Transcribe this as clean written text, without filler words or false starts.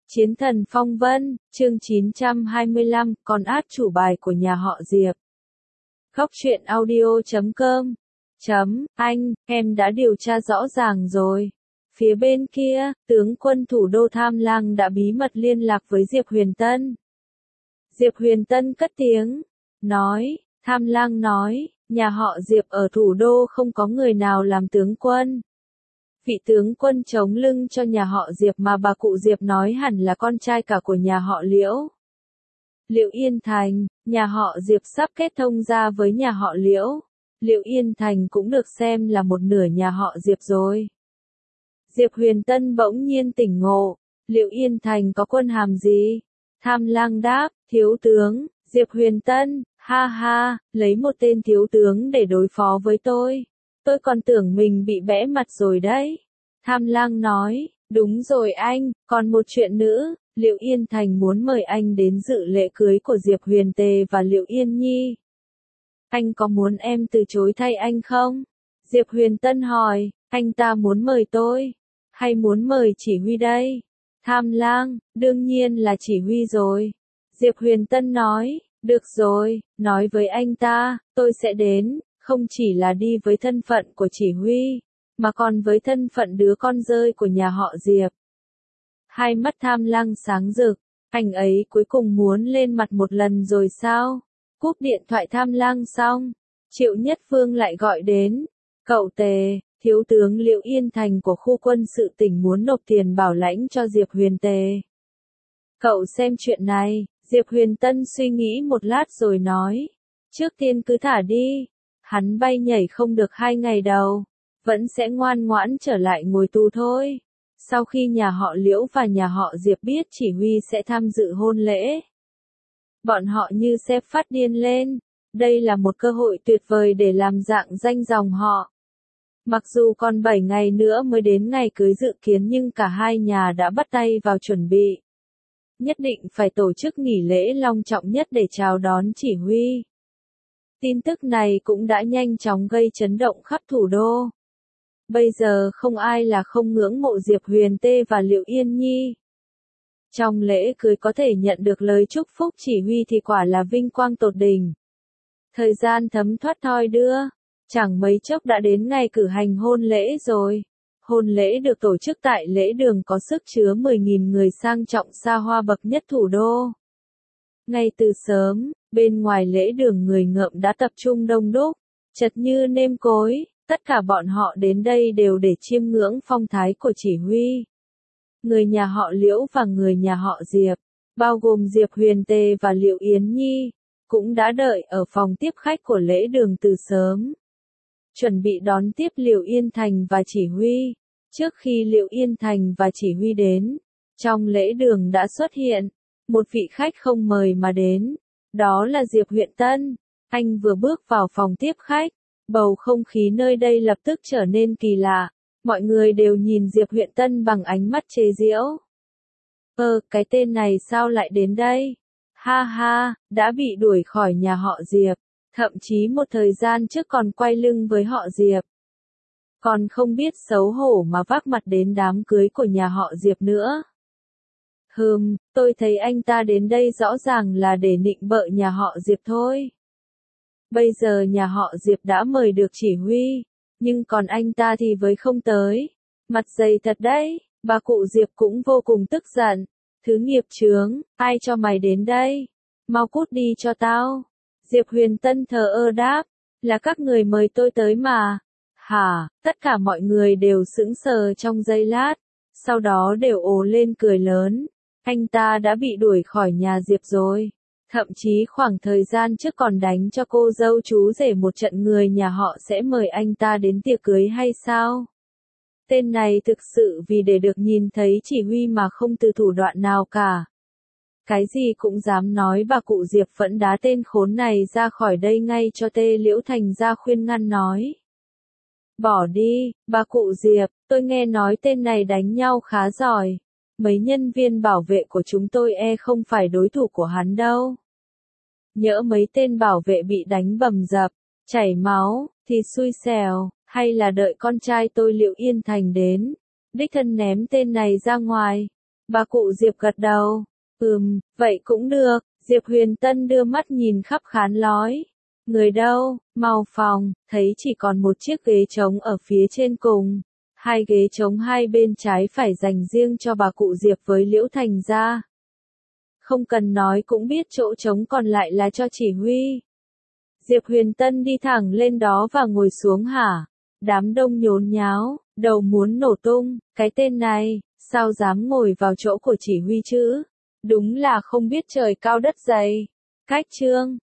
Chiến thần phong vân, chương 925, con át chủ bài của nhà họ Diệp. Khóc chuyện audio.com. Anh, em đã điều tra rõ ràng rồi. Phía bên kia, tướng quân thủ đô Tham Lang đã bí mật liên lạc với Diệp Huyền Tân. Diệp Huyền Tân cất tiếng, nói, Tham Lang nói, nhà họ Diệp ở thủ đô không có người nào làm tướng quân. Vị tướng quân chống lưng cho nhà họ Diệp mà bà cụ Diệp nói hẳn là con trai cả của nhà họ Liễu. Liễu Yên Thành, nhà họ Diệp sắp kết thông ra với nhà họ Liễu. Liễu Yên Thành cũng được xem là một nửa nhà họ Diệp rồi. Diệp Huyền Tân bỗng nhiên tỉnh ngộ, Liễu Yên Thành có quân hàm gì? Tham Lang đáp, thiếu tướng. Diệp Huyền Tân, ha ha, lấy một tên thiếu tướng để đối phó với tôi còn tưởng mình bị bẽ mặt rồi đấy. Tham Lang nói, đúng rồi anh, còn một chuyện nữa, Liễu Yên Thành muốn mời anh đến dự lễ cưới của Diệp Huyền Tề và Liễu Yên Nhi. Anh có muốn em từ chối thay anh không? Diệp Huyền Tân hỏi, anh ta muốn mời tôi, hay muốn mời chỉ huy đây? Tham Lang, đương nhiên là chỉ huy rồi. Diệp Huyền Tân nói, được rồi, nói với anh ta, tôi sẽ đến. Không chỉ là đi với thân phận của chỉ huy, mà còn với thân phận đứa con rơi của nhà họ Diệp. Hai mắt Tham Lang sáng rực, anh ấy cuối cùng muốn lên mặt một lần rồi sao? Cúp điện thoại Tham Lang xong, Triệu Nhất Phương lại gọi đến, cậu Tề, thiếu tướng Liễu Yên Thành của khu quân sự tỉnh muốn nộp tiền bảo lãnh cho Diệp Huyền Tề. Cậu xem chuyện này, Diệp Huyền Tân suy nghĩ một lát rồi nói, trước tiên cứ thả đi. Hắn bay nhảy không được 2 ngày đầu, vẫn sẽ ngoan ngoãn trở lại ngồi tù thôi. Sau khi nhà họ Liễu và nhà họ Diệp biết chỉ huy sẽ tham dự hôn lễ, bọn họ như sếp phát điên lên. Đây là một cơ hội tuyệt vời để làm rạng danh dòng họ. Mặc dù còn 7 ngày nữa mới đến ngày cưới dự kiến nhưng cả hai nhà đã bắt tay vào chuẩn bị. Nhất định phải tổ chức nghỉ lễ long trọng nhất để chào đón chỉ huy. Tin tức này cũng đã nhanh chóng gây chấn động khắp thủ đô. Bây giờ không ai là không ngưỡng mộ Diệp Huyền Tê và Liễu Yên Nhi. Trong lễ cưới có thể nhận được lời chúc phúc chỉ huy thì quả là vinh quang tột đỉnh. Thời gian thấm thoát thoi đưa, chẳng mấy chốc đã đến ngày cử hành hôn lễ rồi. Hôn lễ được tổ chức tại lễ đường có sức chứa 10.000 người sang trọng xa hoa bậc nhất thủ đô. Ngay từ sớm, bên ngoài lễ đường người ngợm đã tập trung đông đúc, chật như nêm cối, tất cả bọn họ đến đây đều để chiêm ngưỡng phong thái của chỉ huy. Người nhà họ Liễu và người nhà họ Diệp, bao gồm Diệp Huyền Tề và Liễu Yến Nhi, cũng đã đợi ở phòng tiếp khách của lễ đường từ sớm. Chuẩn bị đón tiếp Liễu Yên Thành và chỉ huy. Trước khi Liễu Yên Thành và chỉ huy đến, trong lễ đường đã xuất hiện một vị khách không mời mà đến, đó là Diệp Huyền Tân. Anh vừa bước vào phòng tiếp khách, bầu không khí nơi đây lập tức trở nên kỳ lạ, mọi người đều nhìn Diệp Huyền Tân bằng ánh mắt chế giễu. Cái tên này sao lại đến đây? Ha ha, đã bị đuổi khỏi nhà họ Diệp, thậm chí một thời gian trước còn quay lưng với họ Diệp. Còn không biết xấu hổ mà vác mặt đến đám cưới của nhà họ Diệp nữa. Tôi thấy anh ta đến đây rõ ràng là để nịnh bợ nhà họ Diệp thôi. Bây giờ nhà họ Diệp đã mời được chỉ huy, nhưng còn anh ta thì với không tới. Mặt dày thật đấy, bà cụ Diệp cũng vô cùng tức giận. Thứ nghiệp chướng, ai cho mày đến đây? Mau cút đi cho tao. Diệp Huyền Tân thờ ơ đáp, là các người mời tôi tới mà. Hả, tất cả mọi người đều sững sờ trong giây lát, sau đó đều ồ lên cười lớn. Anh ta đã bị đuổi khỏi nhà Diệp rồi. Thậm chí khoảng thời gian trước còn đánh cho cô dâu chú rể một trận, người nhà họ sẽ mời anh ta đến tiệc cưới hay sao? Tên này thực sự vì để được nhìn thấy chỉ huy mà không từ thủ đoạn nào cả. Cái gì cũng dám nói. Bà cụ Diệp vẫn đá tên khốn này ra khỏi đây ngay cho Tê Liễu Thành ra khuyên ngăn nói. Bỏ đi, bà cụ Diệp, tôi nghe nói tên này đánh nhau khá giỏi. Mấy nhân viên bảo vệ của chúng tôi không phải đối thủ của hắn đâu. Nhỡ mấy tên bảo vệ bị đánh bầm dập, chảy máu, thì xui xẻo, hay là đợi con trai tôi Liễu Yên Thành đến, đích thân ném tên này ra ngoài. Bà cụ Diệp gật đầu. Vậy cũng được. Diệp Huyền Tân đưa mắt nhìn khắp khán lói. Người đâu, mau phòng, thấy chỉ còn một chiếc ghế trống ở phía trên cùng. Hai ghế trống hai bên trái phải dành riêng cho bà cụ Diệp với Liễu Thành gia. Không cần nói cũng biết chỗ trống còn lại là cho chỉ huy. Diệp Huyền Tân đi thẳng lên đó và ngồi xuống hả? Đám đông nhốn nháo, đầu muốn nổ tung, cái tên này, sao dám ngồi vào chỗ của chỉ huy chứ? Đúng là không biết trời cao đất dày. Cách chương